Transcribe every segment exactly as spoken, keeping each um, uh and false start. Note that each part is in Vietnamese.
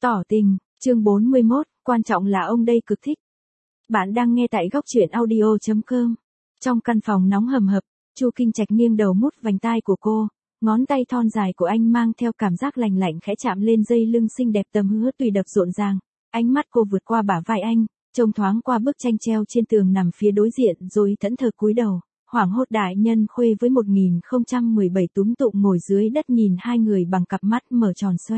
Tỏ tình, chương bốn mươi mốt, quan trọng là ông đây cực thích. Bạn đang nghe tại góc truyện audio chấm com. Trong căn phòng nóng hầm hập, Chu Kinh Trạch nghiêng đầu mút vành tai của cô, ngón tay thon dài của anh mang theo cảm giác lành lạnh khẽ chạm lên dây lưng xinh đẹp tầm Hứa Tùy đập rộn ràng. Ánh mắt cô vượt qua bả vai anh, trông thoáng qua bức tranh treo trên tường nằm phía đối diện rồi thẫn thờ cúi đầu. Hoảng hốt đại nhân khuê với một nghìn không trăm mười bảy túm tụng ngồi dưới đất nhìn hai người bằng cặp mắt mở tròn xoe.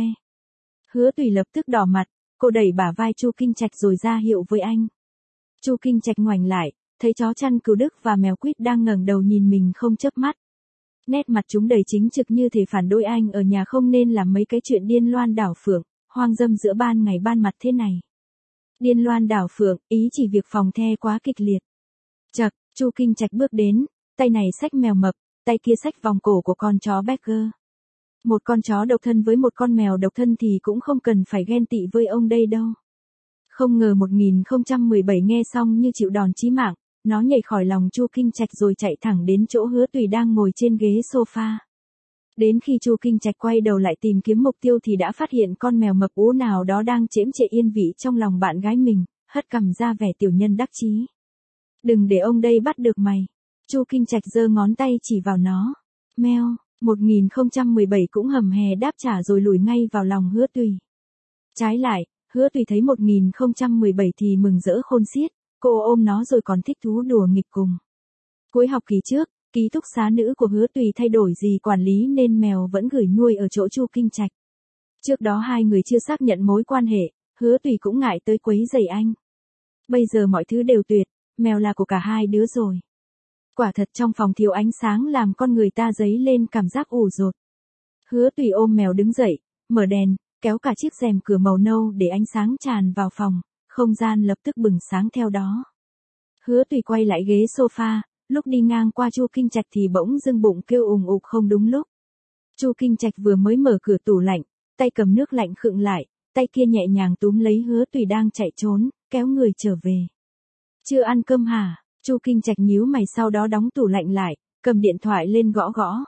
Hứa Tùy lập tức đỏ mặt, cô đẩy bả vai Chu Kinh Trạch rồi ra hiệu với anh. Chu Kinh Trạch ngoảnh lại, thấy chó chăn cừu Đức và mèo quýt đang ngẩng đầu nhìn mình không chớp mắt. Nét mặt chúng đầy chính trực như thể phản đối anh ở nhà không nên làm mấy cái chuyện điên loan đảo phượng, hoang dâm giữa ban ngày ban mặt thế này. Điên loan đảo phượng, ý chỉ việc phòng the quá kịch liệt. Chậc, Chu Kinh Trạch bước đến, tay này xách mèo mập, tay kia xách vòng cổ của con chó Beagle. Một con chó độc thân với một con mèo độc thân thì cũng không cần phải ghen tị với ông đây đâu. Không ngờ một nghìn không trăm mười bảy nghe xong như chịu đòn chí mạng, nó nhảy khỏi lòng Chu Kinh Trạch rồi chạy thẳng đến chỗ Hứa Tùy đang ngồi trên ghế sofa. Đến khi Chu Kinh Trạch quay đầu lại tìm kiếm mục tiêu thì đã phát hiện con mèo mập ú nào đó đang chễm chệ yên vị trong lòng bạn gái mình, hất cằm ra vẻ tiểu nhân đắc chí. Đừng để ông đây bắt được mày. Chu Kinh Trạch giơ ngón tay chỉ vào nó. Meo, một nghìn không trăm mười bảy cũng hầm hè đáp trả rồi lùi ngay vào lòng Hứa Tùy. Trái lại, Hứa Tùy thấy một nghìn không trăm mười bảy thì mừng rỡ khôn xiết, cô ôm nó rồi còn thích thú đùa nghịch cùng. Cuối học kỳ trước, ký túc xá nữ của Hứa Tùy thay đổi gì quản lý nên mèo vẫn gửi nuôi ở chỗ Chu Kinh Trạch. Trước đó hai người chưa xác nhận mối quan hệ, Hứa Tùy cũng ngại tới quấy rầy anh. Bây giờ mọi thứ đều tuyệt, mèo là của cả hai đứa rồi. Quả thật trong phòng thiếu ánh sáng làm con người ta dấy lên cảm giác ủ rột. Hứa Tùy ôm mèo đứng dậy, mở đèn, kéo cả chiếc rèm cửa màu nâu để ánh sáng tràn vào phòng, không gian lập tức bừng sáng theo đó. Hứa Tùy quay lại ghế sofa, lúc đi ngang qua Chu Kinh Trạch thì bỗng dưng bụng kêu ùng ục không đúng lúc. Chu Kinh Trạch vừa mới mở cửa tủ lạnh, tay cầm nước lạnh khựng lại, tay kia nhẹ nhàng túm lấy Hứa Tùy đang chạy trốn, kéo người trở về. Chưa ăn cơm hả? Chu Kinh Trạch nhíu mày sau đó đóng tủ lạnh lại, cầm điện thoại lên gõ gõ.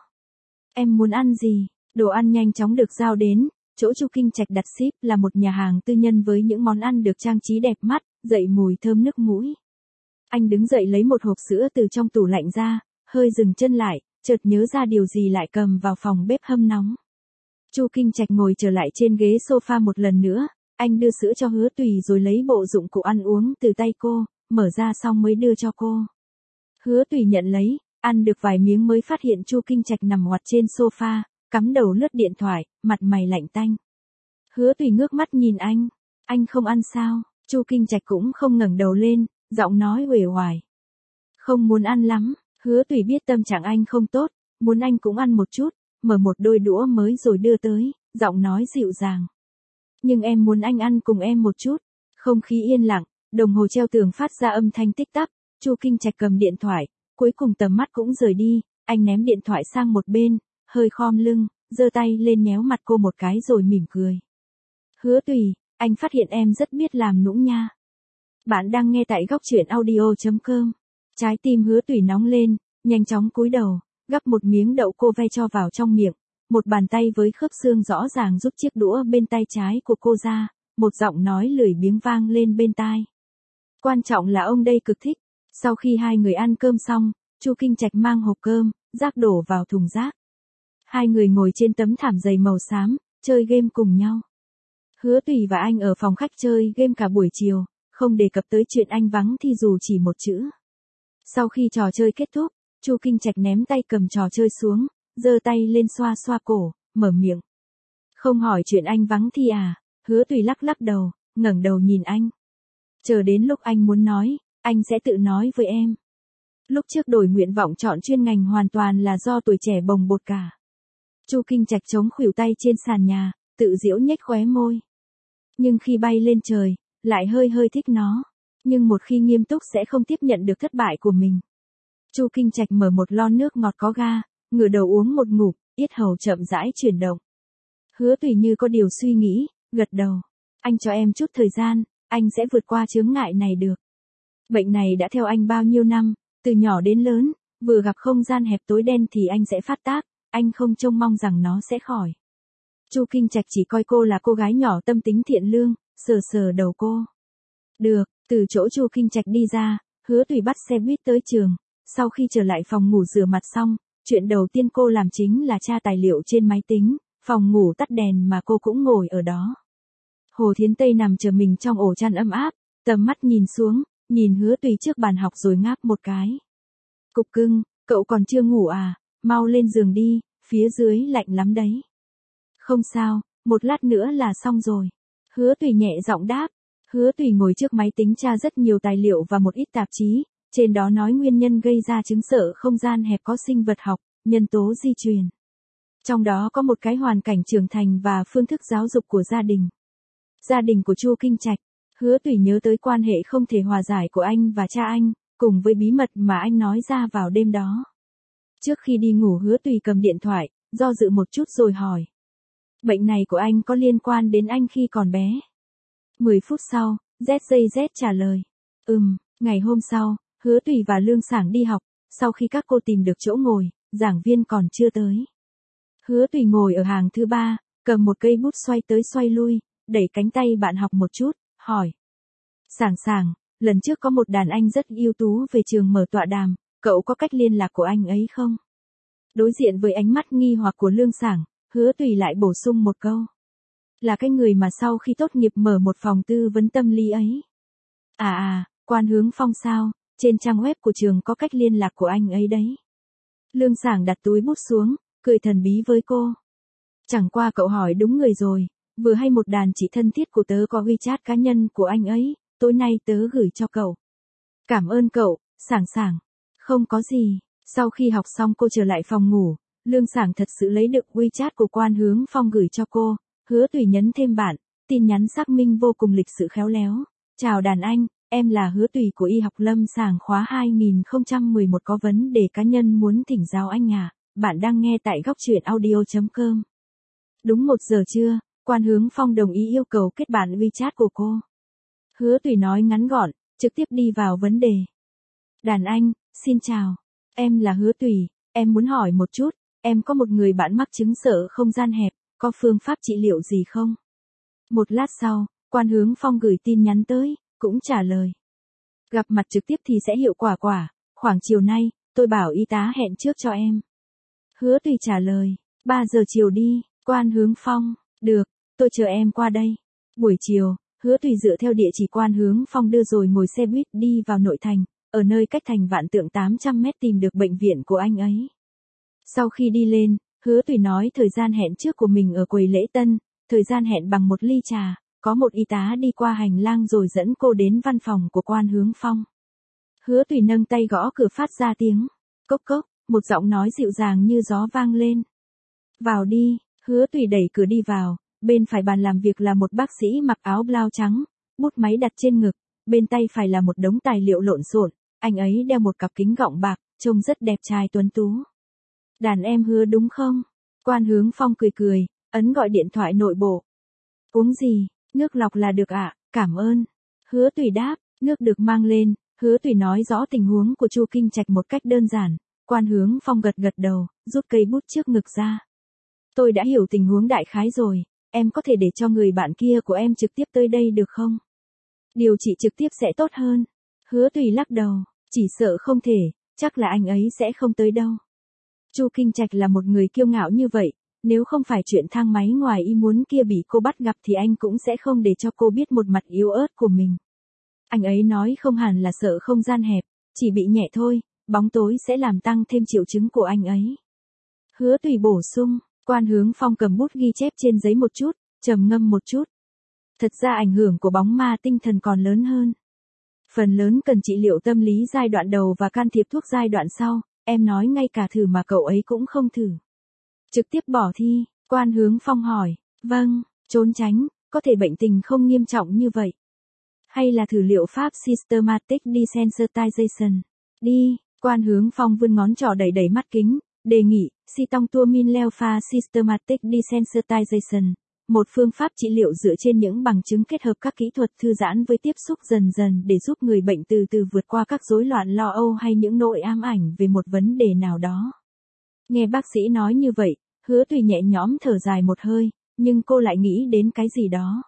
Em muốn ăn gì? Đồ ăn nhanh chóng được giao đến, chỗ Chu Kinh Trạch đặt ship là một nhà hàng tư nhân với những món ăn được trang trí đẹp mắt, dậy mùi thơm nước mũi. Anh đứng dậy lấy một hộp sữa từ trong tủ lạnh ra, hơi dừng chân lại, chợt nhớ ra điều gì lại cầm vào phòng bếp hâm nóng. Chu Kinh Trạch ngồi trở lại trên ghế sofa một lần nữa, anh đưa sữa cho Hứa Tùy rồi lấy bộ dụng cụ ăn uống từ tay cô, mở ra xong mới đưa cho cô. Hứa Tùy nhận lấy, ăn được vài miếng mới phát hiện Chu Kinh Trạch nằm ngoặt trên sofa, cắm đầu lướt điện thoại, mặt mày lạnh tanh. Hứa Tùy ngước mắt nhìn anh, anh không ăn sao? Chu Kinh Trạch cũng không ngẩng đầu lên, giọng nói uể oải. Không muốn ăn lắm. Hứa Tùy biết tâm trạng anh không tốt, muốn anh cũng ăn một chút, mở một đôi đũa mới rồi đưa tới, giọng nói dịu dàng. Nhưng em muốn anh ăn cùng em một chút. Không khí yên lặng, đồng hồ treo tường phát ra âm thanh tích tắc, Chu Kinh Trạch cầm điện thoại, cuối cùng tầm mắt cũng rời đi, anh ném điện thoại sang một bên, hơi khom lưng, giơ tay lên nhéo mặt cô một cái rồi mỉm cười. Hứa Tùy, anh phát hiện em rất biết làm nũng nha. Bạn đang nghe tại góc truyện audio chấm com. Trái tim Hứa Tùy nóng lên, nhanh chóng cúi đầu, gắp một miếng đậu cô ve cho vào trong miệng, một bàn tay với khớp xương rõ ràng rút chiếc đũa bên tay trái của cô ra, một giọng nói lười biếng vang lên bên tai. Quan trọng là ông đây cực thích. Sau khi hai người ăn cơm xong, Chu Kinh Trạch mang hộp cơm, rác đổ vào thùng rác. Hai người ngồi trên tấm thảm dày màu xám, chơi game cùng nhau. Hứa Tùy và anh ở phòng khách chơi game cả buổi chiều, không đề cập tới chuyện anh vắng thì dù chỉ một chữ. Sau khi trò chơi kết thúc, Chu Kinh Trạch ném tay cầm trò chơi xuống, giơ tay lên xoa xoa cổ, mở miệng. Không hỏi chuyện anh vắng thì à? Hứa Tùy lắc lắc đầu, ngẩng đầu nhìn anh. Chờ đến lúc anh muốn nói, anh sẽ tự nói với em. Lúc trước đổi nguyện vọng chọn chuyên ngành hoàn toàn là do tuổi trẻ bồng bột cả. Chu Kinh Trạch chống khuỷu tay trên sàn nhà, tự giễu nhếch khóe môi. Nhưng khi bay lên trời, lại hơi hơi thích nó. Nhưng một khi nghiêm túc sẽ không tiếp nhận được thất bại của mình. Chu Kinh Trạch mở một lon nước ngọt có ga, ngửa đầu uống một ngụm, yết hầu chậm rãi chuyển động. Hứa Tùy như có điều suy nghĩ, gật đầu. Anh cho em chút thời gian, anh sẽ vượt qua chướng ngại này được. Bệnh này đã theo anh bao nhiêu năm, từ nhỏ đến lớn, vừa gặp không gian hẹp tối đen thì anh sẽ phát tác, anh không trông mong rằng nó sẽ khỏi. Chu Kinh Trạch chỉ coi cô là cô gái nhỏ tâm tính thiện lương, sờ sờ đầu cô. Được, từ chỗ Chu Kinh Trạch đi ra, Hứa Tùy bắt xe buýt tới trường, sau khi trở lại phòng ngủ rửa mặt xong, chuyện đầu tiên cô làm chính là tra tài liệu trên máy tính, phòng ngủ tắt đèn mà cô cũng ngồi ở đó. Hồ Thiến Tây nằm chờ mình trong ổ chăn ấm áp, tầm mắt nhìn xuống, nhìn Hứa Tùy trước bàn học rồi ngáp một cái. Cục cưng, cậu còn chưa ngủ à, mau lên giường đi, phía dưới lạnh lắm đấy. Không sao, một lát nữa là xong rồi. Hứa Tùy nhẹ giọng đáp. Hứa Tùy ngồi trước máy tính tra rất nhiều tài liệu và một ít tạp chí, trên đó nói nguyên nhân gây ra chứng sợ không gian hẹp có sinh vật học, nhân tố di truyền. Trong đó có một cái hoàn cảnh trưởng thành và phương thức giáo dục của gia đình. Gia đình của Chu Kinh Trạch, Hứa Tùy nhớ tới quan hệ không thể hòa giải của anh và cha anh, cùng với bí mật mà anh nói ra vào đêm đó. Trước khi đi ngủ Hứa Tùy cầm điện thoại, do dự một chút rồi hỏi. Bệnh này của anh có liên quan đến anh khi còn bé? mười phút sau, Z J Z trả lời. Ừm, ngày hôm sau, Hứa Tùy và Lương Sảng đi học, sau khi các cô tìm được chỗ ngồi, giảng viên còn chưa tới. Hứa Tùy ngồi ở hàng thứ ba, cầm một cây bút xoay tới xoay lui, đẩy cánh tay bạn học một chút, hỏi. Sảng Sảng, lần trước có một đàn anh rất ưu tú về trường mở tọa đàm, cậu có cách liên lạc của anh ấy không? Đối diện với ánh mắt nghi hoặc của Lương Sảng, Hứa Tùy lại bổ sung một câu. Là cái người mà sau khi tốt nghiệp mở một phòng tư vấn tâm lý ấy. À à, Quan Hướng Phong sao, trên trang web của trường có cách liên lạc của anh ấy đấy. Lương Sảng đặt túi bút xuống, cười thần bí với cô. Chẳng qua cậu hỏi đúng người rồi, vừa hay một đàn chị thân thiết của tớ có WeChat cá nhân của anh ấy, tối nay tớ gửi cho cậu. Cảm ơn cậu, Sảng Sảng. Không có gì, sau khi học xong cô trở lại phòng ngủ, Lương Sảng thật sự lấy được WeChat của Quan Hướng Phong gửi cho cô. Hứa Tùy nhấn thêm bạn, tin nhắn xác minh vô cùng lịch sự khéo léo. Chào đàn anh, em là Hứa Tùy của Y học Lâm Sàng khóa hai nghìn không trăm mười một có vấn đề cá nhân muốn thỉnh giáo anh à, bạn đang nghe tại góc truyện audio chấm com. Đúng một giờ trưa, Quan Hướng Phong đồng ý yêu cầu kết bạn WeChat của cô. Hứa Tùy nói ngắn gọn, trực tiếp đi vào vấn đề. Đàn anh, xin chào, em là Hứa Tùy, em muốn hỏi một chút, em có một người bạn mắc chứng sợ không gian hẹp. Có phương pháp trị liệu gì không? Một lát sau, Quan Hướng Phong gửi tin nhắn tới, cũng trả lời. Gặp mặt trực tiếp thì sẽ hiệu quả quả, khoảng chiều nay, tôi bảo y tá hẹn trước cho em. Hứa Tùy trả lời, ba giờ chiều đi, Quan Hướng Phong, được, tôi chờ em qua đây. Buổi chiều, Hứa Tùy dựa theo địa chỉ Quan Hướng Phong đưa rồi ngồi xe buýt đi vào nội thành, ở nơi cách thành Vạn Tượng tám trăm mét tìm được bệnh viện của anh ấy. Sau khi đi lên, Hứa Tùy nói thời gian hẹn trước của mình ở quầy lễ tân, thời gian hẹn bằng một ly trà, có một y tá đi qua hành lang rồi dẫn cô đến văn phòng của Quan Hướng Phong. Hứa Tùy nâng tay gõ cửa phát ra tiếng, cốc cốc, một giọng nói dịu dàng như gió vang lên. Vào đi, Hứa Tùy đẩy cửa đi vào, bên phải bàn làm việc là một bác sĩ mặc áo blau trắng, bút máy đặt trên ngực, bên tay phải là một đống tài liệu lộn xộn, anh ấy đeo một cặp kính gọng bạc, trông rất đẹp trai tuấn tú. Đàn em Hứa đúng không? Quan Hướng Phong cười cười, ấn gọi điện thoại nội bộ. Uống gì, nước lọc là được ạ, à? Cảm ơn. Hứa Tùy đáp, nước được mang lên, Hứa Tùy nói rõ tình huống của Chu Kinh Trạch một cách đơn giản. Quan Hướng Phong gật gật đầu, rút cây bút trước ngực ra. Tôi đã hiểu tình huống đại khái rồi, em có thể để cho người bạn kia của em trực tiếp tới đây được không? Điều trị trực tiếp sẽ tốt hơn. Hứa Tùy lắc đầu, chỉ sợ không thể, chắc là anh ấy sẽ không tới đâu. Chu Kinh Trạch là một người kiêu ngạo như vậy, nếu không phải chuyện thang máy ngoài ý muốn kia bị cô bắt gặp thì anh cũng sẽ không để cho cô biết một mặt yếu ớt của mình. Anh ấy nói không hẳn là sợ không gian hẹp, chỉ bị nhẹ thôi, bóng tối sẽ làm tăng thêm triệu chứng của anh ấy. Hứa Tùy bổ sung, Quan Hướng Phong cầm bút ghi chép trên giấy một chút, trầm ngâm một chút. Thật ra ảnh hưởng của bóng ma tinh thần còn lớn hơn. Phần lớn cần trị liệu tâm lý giai đoạn đầu và can thiệp thuốc giai đoạn sau, em nói ngay cả thử mà cậu ấy cũng không thử. Trực tiếp bỏ thi, Quan Hướng Phong hỏi, vâng, trốn tránh, có thể bệnh tình không nghiêm trọng như vậy. Hay là thử liệu pháp Systematic Desensitization. Đi, Quan Hướng Phong vươn ngón trỏ đẩy đẩy mắt kính, đề nghị, Sitongtuamin Leopha Systematic Desensitization. Một phương pháp trị liệu dựa trên những bằng chứng kết hợp các kỹ thuật thư giãn với tiếp xúc dần dần để giúp người bệnh từ từ vượt qua các rối loạn lo âu hay những nỗi ám ảnh về một vấn đề nào đó. Nghe bác sĩ nói như vậy, Hứa Tùy nhẹ nhõm thở dài một hơi, nhưng cô lại nghĩ đến cái gì đó.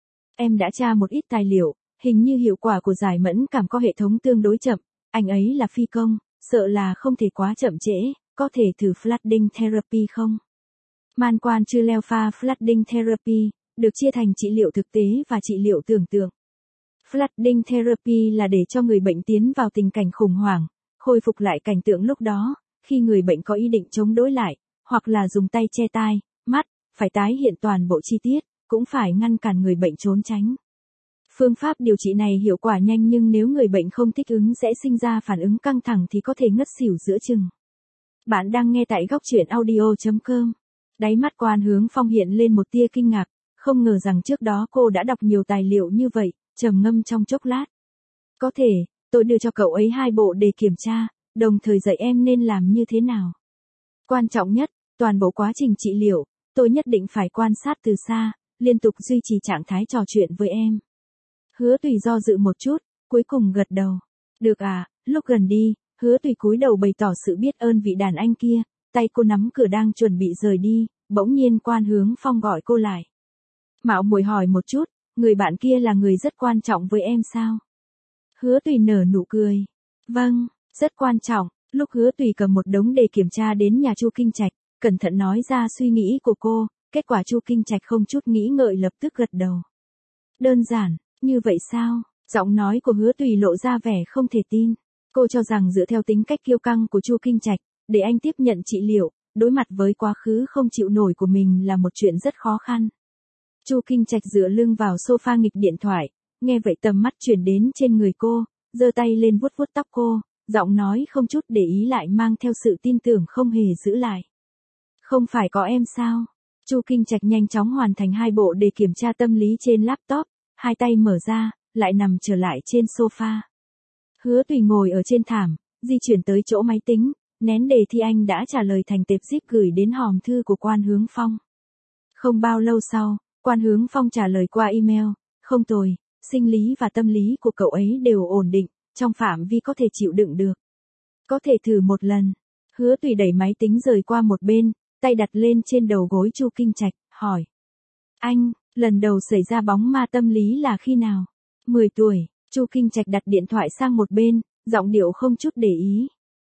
Em đã tra một ít tài liệu, hình như hiệu quả của giải mẫn cảm có hệ thống tương đối chậm, anh ấy là phi công, sợ là không thể quá chậm trễ, có thể thử flooding therapy không? Man quan chư leo pha flooding therapy, được chia thành trị liệu thực tế và trị liệu tưởng tượng. Flooding therapy là để cho người bệnh tiến vào tình cảnh khủng hoảng, khôi phục lại cảnh tượng lúc đó, khi người bệnh có ý định chống đối lại, hoặc là dùng tay che tai, mắt, phải tái hiện toàn bộ chi tiết, cũng phải ngăn cản người bệnh trốn tránh. Phương pháp điều trị này hiệu quả nhanh nhưng nếu người bệnh không thích ứng sẽ sinh ra phản ứng căng thẳng thì có thể ngất xỉu giữa chừng. Bạn đang nghe tại góc truyện audio chấm com. Đáy mắt Quan Hướng Phong hiện lên một tia kinh ngạc, không ngờ rằng trước đó cô đã đọc nhiều tài liệu như vậy, trầm ngâm trong chốc lát. Có thể, tôi đưa cho cậu ấy hai bộ để kiểm tra, đồng thời dạy em nên làm như thế nào. Quan trọng nhất, toàn bộ quá trình trị liệu, tôi nhất định phải quan sát từ xa, liên tục duy trì trạng thái trò chuyện với em. Hứa Tùy do dự một chút, cuối cùng gật đầu. Được à, lúc gần đi, Hứa Tùy cúi đầu bày tỏ sự biết ơn vị đàn anh kia, tay cô nắm cửa đang chuẩn bị rời đi, bỗng nhiên Quan Hướng Phong gọi cô lại. Mạo muội hỏi một chút, người bạn kia là người rất quan trọng với em sao? Hứa Tùy nở nụ cười. Vâng, rất quan trọng. Lúc Hứa Tùy cầm một đống đề kiểm tra đến nhà Chu Kinh Trạch, cẩn thận nói ra suy nghĩ của cô, kết quả Chu Kinh Trạch không chút nghĩ ngợi lập tức gật đầu. Đơn giản, như vậy sao? Giọng nói của Hứa Tùy lộ ra vẻ không thể tin. Cô cho rằng dựa theo tính cách kiêu căng của Chu Kinh Trạch, để anh tiếp nhận trị liệu, đối mặt với quá khứ không chịu nổi của mình là một chuyện rất khó khăn. Chu Kinh Trạch dựa lưng vào sofa nghịch điện thoại, nghe vậy tầm mắt chuyển đến trên người cô, giơ tay lên vuốt vuốt tóc cô, giọng nói không chút để ý lại mang theo sự tin tưởng không hề giữ lại. Không phải có em sao? Chu Kinh Trạch nhanh chóng hoàn thành hai bộ đề kiểm tra tâm lý trên laptop, hai tay mở ra, lại nằm trở lại trên sofa. Hứa Tùy ngồi ở trên thảm, di chuyển tới chỗ máy tính, nén đề thi anh đã trả lời thành tệp zip gửi đến hòm thư của Quan Hướng Phong. Không bao lâu sau, Quan Hướng Phong trả lời qua email, không tồi, sinh lý và tâm lý của cậu ấy đều ổn định, trong phạm vi có thể chịu đựng được. Có thể thử một lần. Hứa Tùy đẩy máy tính rời qua một bên, tay đặt lên trên đầu gối Chu Kinh Trạch, hỏi. Anh, lần đầu xảy ra bóng ma tâm lý là khi nào? mười tuổi, Chu Kinh Trạch đặt điện thoại sang một bên, giọng điệu không chút để ý.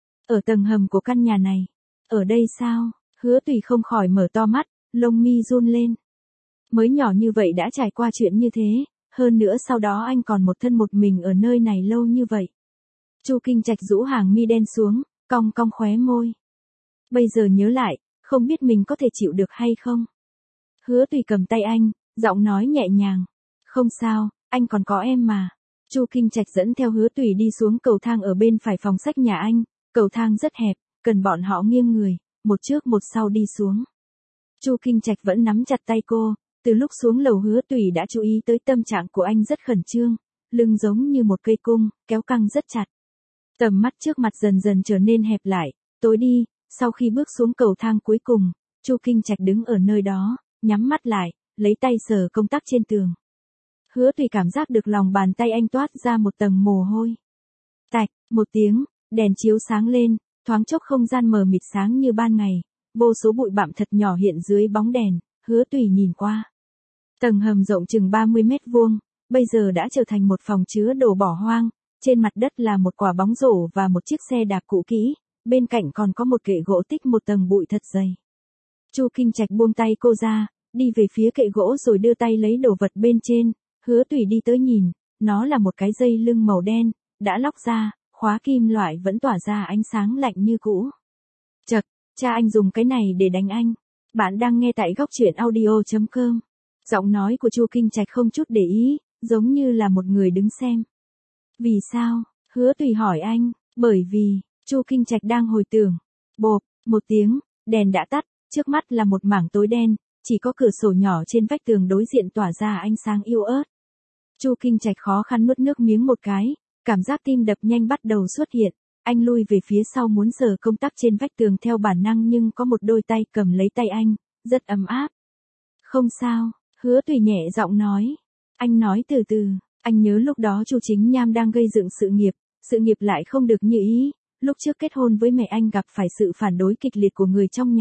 Ở tầng hầm của căn nhà này. Ở đây sao? Hứa Tùy không khỏi mở to mắt, lông mi run lên. Mới nhỏ như vậy đã trải qua chuyện như thế, hơn nữa sau đó anh còn một thân một mình ở nơi này lâu như vậy. Chu Kinh Trạch rũ hàng mi đen xuống, cong cong khóe môi. Bây giờ nhớ lại, không biết mình có thể chịu được hay không? Hứa Tùy cầm tay anh, giọng nói nhẹ nhàng. Không sao, anh còn có em mà. Chu Kinh Trạch dẫn theo Hứa Tùy đi xuống cầu thang ở bên phải phòng sách nhà anh, cầu thang rất hẹp, cần bọn họ nghiêng người, một trước một sau đi xuống. Chu Kinh Trạch vẫn nắm chặt tay cô, từ lúc xuống lầu Hứa Tùy đã chú ý tới tâm trạng của anh rất khẩn trương, lưng giống như một cây cung, kéo căng rất chặt. Tầm mắt trước mặt dần dần trở nên hẹp lại, tối đi, sau khi bước xuống cầu thang cuối cùng, Chu Kinh Trạch đứng ở nơi đó, nhắm mắt lại, lấy tay sờ công tắc trên tường. Hứa Tùy cảm giác được lòng bàn tay anh toát ra một tầng mồ hôi. Tạch, một tiếng, đèn chiếu sáng lên, thoáng chốc không gian mờ mịt sáng như ban ngày, vô số bụi bặm thật nhỏ hiện dưới bóng đèn, Hứa Tùy nhìn qua. Tầng hầm rộng chừng ba mươi mét vuông, bây giờ đã trở thành một phòng chứa đồ bỏ hoang, trên mặt đất là một quả bóng rổ và một chiếc xe đạp cũ kỹ, bên cạnh còn có một kệ gỗ tích một tầng bụi thật dày. Chu Kinh Trạch buông tay cô ra, đi về phía kệ gỗ rồi đưa tay lấy đồ vật bên trên, Hứa Tùy đi tới nhìn, nó là một cái dây lưng màu đen, đã lóc ra, khóa kim loại vẫn tỏa ra ánh sáng lạnh như cũ. Chậc, cha anh dùng cái này để đánh anh. Bạn đang nghe tại góc truyện audio chấm com. Giọng nói của Chu Kinh Trạch không chút để ý, giống như là một người đứng xem. Vì sao? Hứa Tùy hỏi anh, bởi vì, Chu Kinh Trạch đang hồi tưởng. Bộp, một tiếng, đèn đã tắt, trước mắt là một mảng tối đen, chỉ có cửa sổ nhỏ trên vách tường đối diện tỏa ra ánh sáng yếu ớt. Chu Kinh Trạch khó khăn nuốt nước miếng một cái, cảm giác tim đập nhanh bắt đầu xuất hiện, anh lui về phía sau muốn sờ công tắc trên vách tường theo bản năng nhưng có một đôi tay cầm lấy tay anh, rất ấm áp. Không sao, Hứa Tùy nhẹ giọng nói. Anh nói từ từ, anh nhớ lúc đó Chu Chính Nham đang gây dựng sự nghiệp, sự nghiệp lại không được như ý, lúc trước kết hôn với mẹ anh gặp phải sự phản đối kịch liệt của người trong nhà,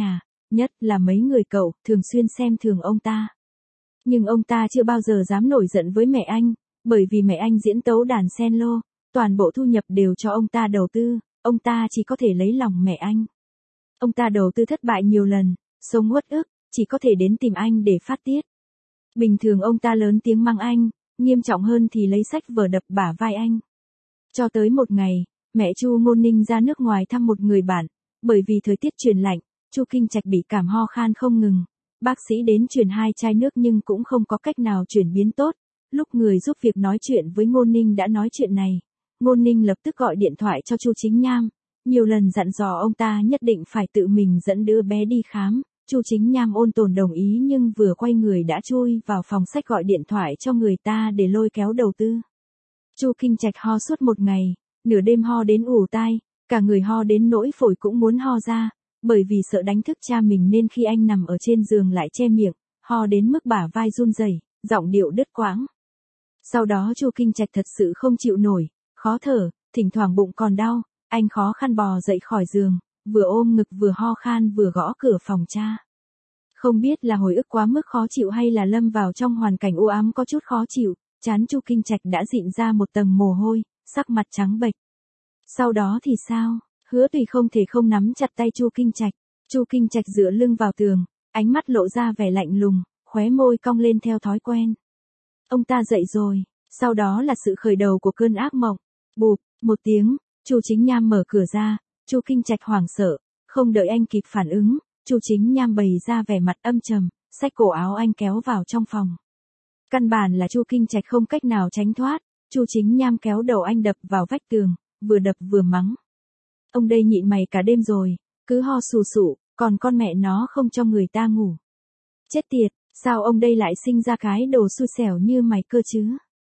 nhất là mấy người cậu, thường xuyên xem thường ông ta. Nhưng ông ta chưa bao giờ dám nổi giận với mẹ anh, bởi vì mẹ anh diễn tấu đàn cello, toàn bộ thu nhập đều cho ông ta đầu tư, ông ta chỉ có thể lấy lòng mẹ anh. Ông ta đầu tư thất bại nhiều lần, sống uất ức, chỉ có thể đến tìm anh để phát tiết. Bình thường ông ta lớn tiếng mắng anh, nghiêm trọng hơn thì lấy sách vở đập bả vai anh. Cho tới một ngày, mẹ Chu Ngôn Ninh ra nước ngoài thăm một người bạn, bởi vì thời tiết chuyển lạnh, Chu Kinh Trạch bị cảm ho khan không ngừng. Bác sĩ đến truyền hai chai nước nhưng cũng không có cách nào chuyển biến tốt. Lúc người giúp việc nói chuyện với Ngôn Ninh đã nói chuyện này, Ngôn Ninh lập tức gọi điện thoại cho Chu Chính Nham, nhiều lần dặn dò ông ta nhất định phải tự mình dẫn đứa bé đi khám. Chu Chính Nham ôn tồn đồng ý nhưng vừa quay người đã chui vào phòng sách gọi điện thoại cho người ta để lôi kéo đầu tư. Chu Kinh Trạch ho suốt một ngày, nửa đêm ho đến ù tai, cả người ho đến nỗi phổi cũng muốn ho ra, bởi vì sợ đánh thức cha mình nên khi anh nằm ở trên giường lại che miệng, ho đến mức bả vai run rẩy, giọng điệu đứt quãng. Sau đó Chu Kinh Trạch thật sự không chịu nổi, khó thở, thỉnh thoảng bụng còn đau, anh khó khăn bò dậy khỏi giường, vừa ôm ngực vừa ho khan vừa gõ cửa phòng cha. Không biết là hồi ức quá mức khó chịu hay là lâm vào trong hoàn cảnh u ám có chút khó chịu, trán Chu Kinh Trạch đã dịn ra một tầng mồ hôi, sắc mặt trắng bệch. Sau đó thì sao? Hứa Tùy không thể không nắm chặt tay Chu Kinh Trạch. Chu Kinh Trạch dựa lưng vào tường, ánh mắt lộ ra vẻ lạnh lùng, khóe môi cong lên theo thói quen. Ông ta dậy rồi, sau đó là sự khởi đầu của cơn ác mộng. Bụp, một tiếng, Chu Chính Nham mở cửa ra, Chu Kinh Trạch hoảng sợ, không đợi anh kịp phản ứng, Chu Chính Nham bày ra vẻ mặt âm trầm, xách cổ áo anh kéo vào trong phòng. Căn bản là Chu Kinh Trạch không cách nào tránh thoát, Chu Chính Nham kéo đầu anh đập vào vách tường, vừa đập vừa mắng. Ông đây nhịn mày cả đêm rồi, cứ ho sù sụ, còn con mẹ nó không cho người ta ngủ. Chết tiệt, sao ông đây lại sinh ra cái đồ xui xẻo như mày cơ chứ?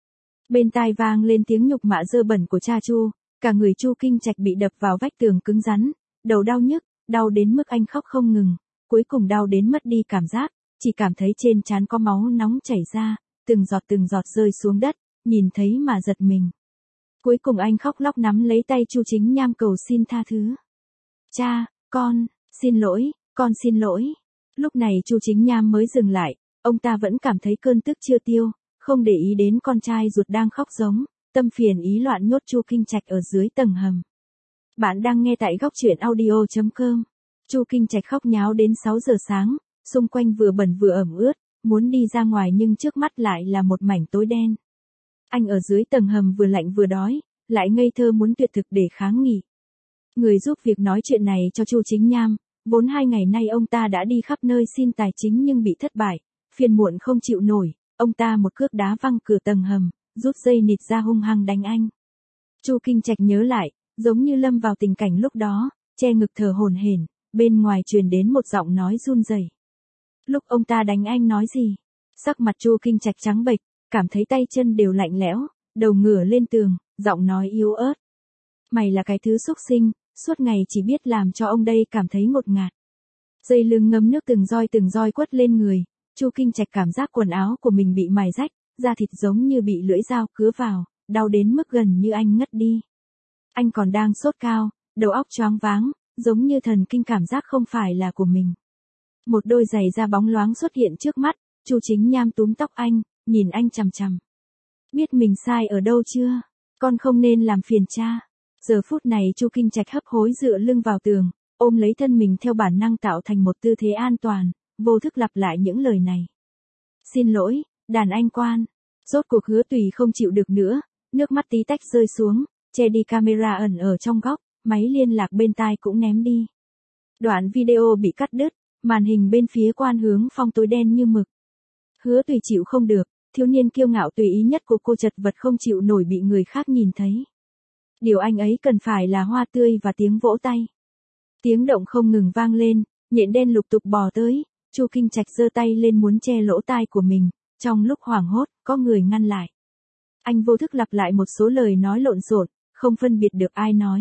Bên tai vang lên tiếng nhục mạ dơ bẩn của cha Chu, cả người Chu Kinh Trạch bị đập vào vách tường cứng rắn, đầu đau nhức, đau đến mức anh khóc không ngừng, cuối cùng đau đến mất đi cảm giác, chỉ cảm thấy trên trán có máu nóng chảy ra, từng giọt từng giọt rơi xuống đất, nhìn thấy mà giật mình. Cuối cùng anh khóc lóc nắm lấy tay Chu Chính Nham cầu xin tha thứ. Cha, con, xin lỗi, con xin lỗi. Lúc này Chu Chính Nham mới dừng lại, ông ta vẫn cảm thấy cơn tức chưa tiêu, không để ý đến con trai ruột đang khóc giống, tâm phiền ý loạn nhốt Chu Kinh Trạch ở dưới tầng hầm. Bạn đang nghe tại góc truyện audio chấm com. Chu Kinh Trạch khóc nháo đến sáu giờ sáng, xung quanh vừa bẩn vừa ẩm ướt, muốn đi ra ngoài nhưng trước mắt lại là một mảnh tối đen. Anh ở dưới tầng hầm vừa lạnh vừa đói, lại ngây thơ muốn tuyệt thực để kháng nghị. Người giúp việc nói chuyện này cho Chu Chính Nham, vốn hai ngày nay ông ta đã đi khắp nơi xin tài chính nhưng bị thất bại, phiền muộn không chịu nổi, ông ta một cước đá văng cửa tầng hầm, rút dây nịt ra hung hăng đánh anh. Chu Kinh Trạch nhớ lại, giống như lâm vào tình cảnh lúc đó, che ngực thở hổn hển, bên ngoài truyền đến một giọng nói run rẩy. Lúc ông ta đánh anh nói gì? Sắc mặt Chu Kinh Trạch trắng bệch, cảm thấy tay chân đều lạnh lẽo, đầu ngửa lên tường, giọng nói yếu ớt. Mày là cái thứ xúc sinh, suốt ngày chỉ biết làm cho ông đây cảm thấy ngột ngạt. Dây lưng ngấm nước từng roi từng roi quất lên người, Chu Kinh Trạch cảm giác quần áo của mình bị mài rách, da thịt giống như bị lưỡi dao cứa vào, đau đến mức gần như anh ngất đi. Anh còn đang sốt cao, đầu óc choáng váng, giống như thần kinh cảm giác không phải là của mình. Một đôi giày da bóng loáng xuất hiện trước mắt, Chu Chính Nham túm tóc anh, nhìn anh chằm chằm. Biết mình sai ở đâu chưa? Con không nên làm phiền cha. Giờ phút này Chu Kinh Trạch hấp hối dựa lưng vào tường, ôm lấy thân mình theo bản năng tạo thành một tư thế an toàn, vô thức lặp lại những lời này. Xin lỗi, đàn anh quan. Rốt cuộc Hứa Tùy không chịu được nữa, nước mắt tí tách rơi xuống, che đi camera ẩn ở trong góc, máy liên lạc bên tai cũng ném đi. Đoạn video bị cắt đứt, màn hình bên phía Quan Hướng Phong tối đen như mực. Hứa Tùy chịu không được, thiếu niên kiêu ngạo tùy ý nhất của cô chật vật không chịu nổi bị người khác nhìn thấy. Điều anh ấy cần phải là hoa tươi và tiếng vỗ tay. Tiếng động không ngừng vang lên, nhện đen lục tục bò tới, Chu Kinh Trạch giơ tay lên muốn che lỗ tai của mình, trong lúc hoảng hốt, có người ngăn lại. Anh vô thức lặp lại một số lời nói lộn xộn, không phân biệt được ai nói.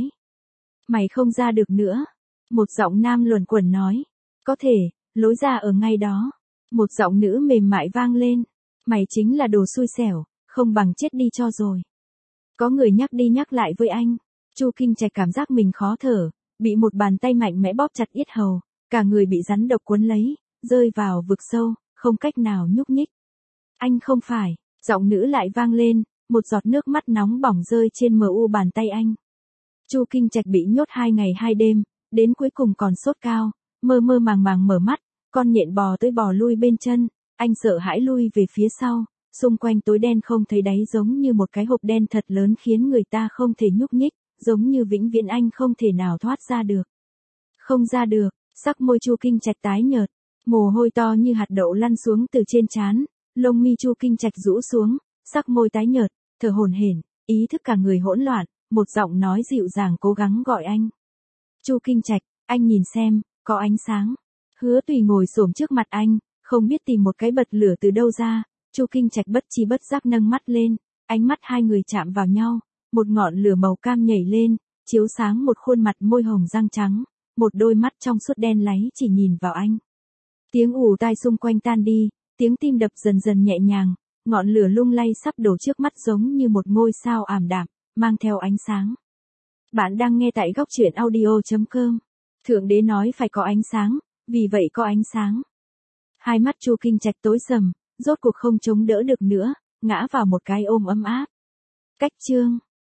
Mày không ra được nữa. Một giọng nam luẩn quẩn nói. Có thể, lối ra ở ngay đó. Một giọng nữ mềm mại vang lên. Mày chính là đồ xui xẻo, không bằng chết đi cho rồi. Có người nhắc đi nhắc lại với anh. Chu Kinh Trạch cảm giác mình khó thở, bị một bàn tay mạnh mẽ bóp chặt yết hầu, cả người bị rắn độc cuốn lấy, rơi vào vực sâu, không cách nào nhúc nhích. Anh không phải, giọng nữ lại vang lên, một giọt nước mắt nóng bỏng rơi trên mờ u bàn tay anh. Chu Kinh Trạch bị nhốt hai ngày hai đêm, đến cuối cùng còn sốt cao, mơ mơ màng màng mở mắt, con nhện bò tới bò lui bên chân, anh sợ hãi lui về phía sau, xung quanh tối đen không thấy đáy giống như một cái hộp đen thật lớn khiến người ta không thể nhúc nhích, giống như vĩnh viễn anh không thể nào thoát ra được. Không ra được, sắc môi Chu Kinh Trạch tái nhợt, mồ hôi to như hạt đậu lăn xuống từ trên trán, lông mi Chu Kinh Trạch rũ xuống, sắc môi tái nhợt, thở hổn hển, ý thức cả người hỗn loạn, một giọng nói dịu dàng cố gắng gọi anh. Chu Kinh Trạch, anh nhìn xem, có ánh sáng. Hứa Tùy ngồi xổm trước mặt anh, không biết tìm một cái bật lửa từ đâu ra. Chu Kinh Trạch bất chi bất giác nâng mắt lên, ánh mắt hai người chạm vào nhau, một ngọn lửa màu cam nhảy lên, chiếu sáng một khuôn mặt môi hồng răng trắng, một đôi mắt trong suốt đen láy chỉ nhìn vào anh. Tiếng ù tai xung quanh tan đi, tiếng tim đập dần dần nhẹ nhàng, ngọn lửa lung lay sắp đổ trước mắt giống như một ngôi sao ảm đạm, mang theo ánh sáng. Bạn đang nghe tại góc truyện audio chấm com. Thượng đế nói phải có ánh sáng, vì vậy có ánh sáng. Hai mắt Chu Kinh Trạch tối sầm, rốt cuộc không chống đỡ được nữa, ngã vào một cái ôm ấm áp. Cách chương